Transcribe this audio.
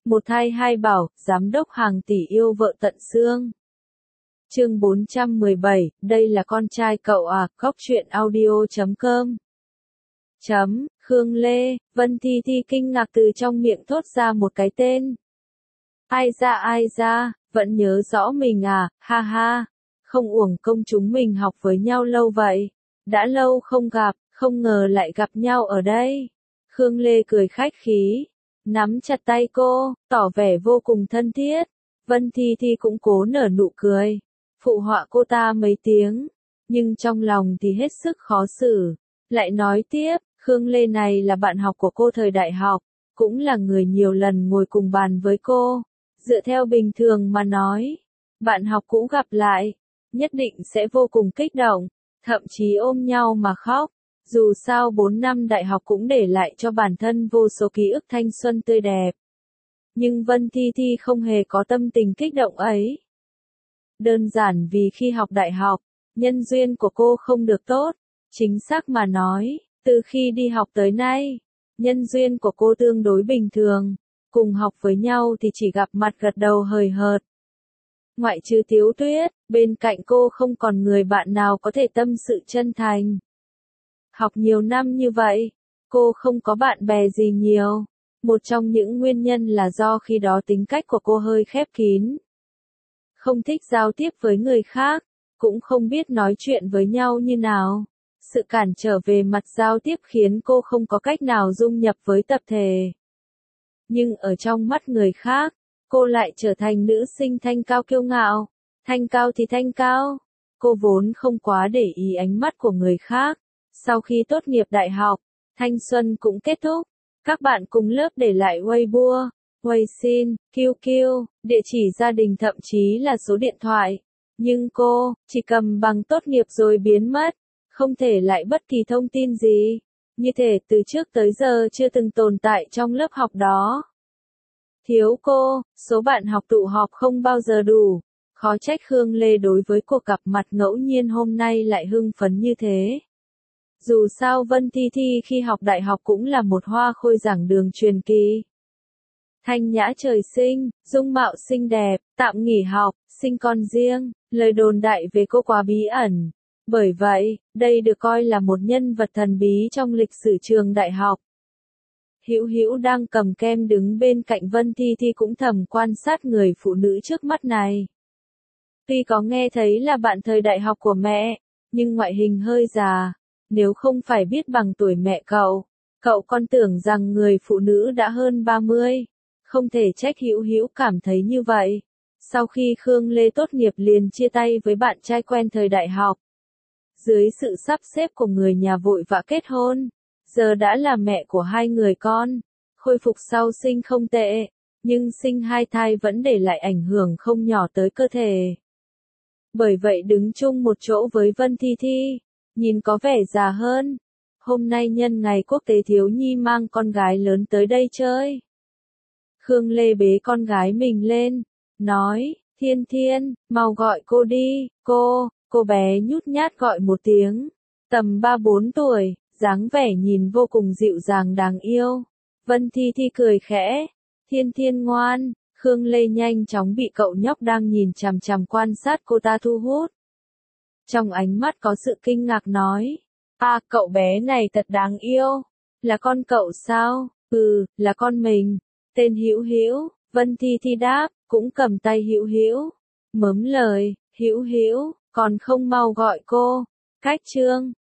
Một thai hai bảo, giám đốc hàng tỷ yêu vợ tận xương. Chương 417, đây là con trai cậu à, góc truyện audio.com. Khương Lê, Vân Thi Thi kinh ngạc từ trong miệng thốt ra một cái tên. Ai ra, vẫn nhớ rõ mình à, ha ha, không uổng công chúng mình học với nhau lâu vậy. Đã lâu không gặp, không ngờ lại gặp nhau ở đây. Khương Lê cười khách khí, nắm chặt tay cô, tỏ vẻ vô cùng thân thiết. Vân Thi Thi cũng cố nở nụ cười, phụ họa cô ta mấy tiếng, nhưng trong lòng thì hết sức khó xử. Lại nói tiếp, Khương Lê này là bạn học của cô thời đại học, cũng là người nhiều lần ngồi cùng bàn với cô. Dựa theo bình thường mà nói, bạn học cũ gặp lại, nhất định sẽ vô cùng kích động, thậm chí ôm nhau mà khóc. Dù sao 4 năm đại học cũng để lại cho bản thân vô số ký ức thanh xuân tươi đẹp. Nhưng Vân Thi Thi không hề có tâm tình kích động ấy. Đơn giản vì khi học đại học, nhân duyên của cô không được tốt. Chính xác mà nói, từ khi đi học tới nay, nhân duyên của cô tương đối bình thường. Cùng học với nhau thì chỉ gặp mặt gật đầu hời hợt. Ngoại trừ Tiếu Tuyết, bên cạnh cô không còn người bạn nào có thể tâm sự chân thành. Học nhiều năm như vậy, cô không có bạn bè gì nhiều. Một trong những nguyên nhân là do khi đó tính cách của cô hơi khép kín. Không thích giao tiếp với người khác, cũng không biết nói chuyện với nhau như nào. Sự cản trở về mặt giao tiếp khiến cô không có cách nào dung nhập với tập thể. Nhưng ở trong mắt người khác, cô lại trở thành nữ sinh thanh cao kiêu ngạo. Thanh cao thì thanh cao. Cô vốn không quá để ý ánh mắt của người khác. Sau khi tốt nghiệp đại học, thanh xuân cũng kết thúc. Các bạn cùng lớp để lại Weibo, Weixin, QQ, địa chỉ gia đình thậm chí là số điện thoại. Nhưng cô, chỉ cầm bằng tốt nghiệp rồi biến mất. Không thể lại bất kỳ thông tin gì. Như thể từ trước tới giờ chưa từng tồn tại trong lớp học đó. Thiếu cô, số bạn học tụ họp không bao giờ đủ. Khó trách Khương Lê đối với cuộc gặp mặt ngẫu nhiên hôm nay lại hưng phấn như thế. Dù sao Vân Thi Thi khi học đại học cũng là một hoa khôi giảng đường truyền kỳ. Thanh nhã trời sinh, dung mạo xinh đẹp, tạm nghỉ học, sinh con riêng, lời đồn đại về cô quá bí ẩn. Bởi vậy, đây được coi là một nhân vật thần bí trong lịch sử trường đại học. Hữu Hữu đang cầm kem đứng bên cạnh Vân Thi Thi cũng thầm quan sát người phụ nữ trước mắt này. Tuy có nghe thấy là bạn thời đại học của mẹ, nhưng ngoại hình hơi già. Nếu không phải biết bằng tuổi mẹ cậu còn tưởng rằng người phụ nữ đã hơn 30. Không thể trách Hữu Hữu cảm thấy như vậy. Sau khi Khương Lê tốt nghiệp liền chia tay với bạn trai quen thời đại học. Dưới sự sắp xếp của người nhà vội vã kết hôn, giờ đã là mẹ của 2 người con. Khôi phục sau sinh không tệ, nhưng sinh 2 thai vẫn để lại ảnh hưởng không nhỏ tới cơ thể. Bởi vậy đứng chung một chỗ với Vân Thi Thi, nhìn có vẻ già hơn. Hôm nay nhân ngày quốc tế thiếu nhi mang con gái lớn tới đây chơi. Khương Lê bế con gái mình lên, nói, Thiên Thiên, mau gọi cô đi, cô bé nhút nhát gọi một tiếng. Tầm 3-4 tuổi, dáng vẻ nhìn vô cùng dịu dàng đáng yêu. Vân Thi Thi cười khẽ, Thiên Thiên ngoan. Khương Lê nhanh chóng bị cậu nhóc đang nhìn chằm chằm quan sát cô ta thu hút. Trong ánh mắt có sự kinh ngạc nói, cậu bé này thật đáng yêu. Là con cậu sao? Ừ, là con mình. Tên Hữu Hữu. Vân Thi Thi đáp, cũng cầm tay Hữu Hữu. Mớm lời, Hữu Hữu, còn không mau gọi cô. Cách Trương,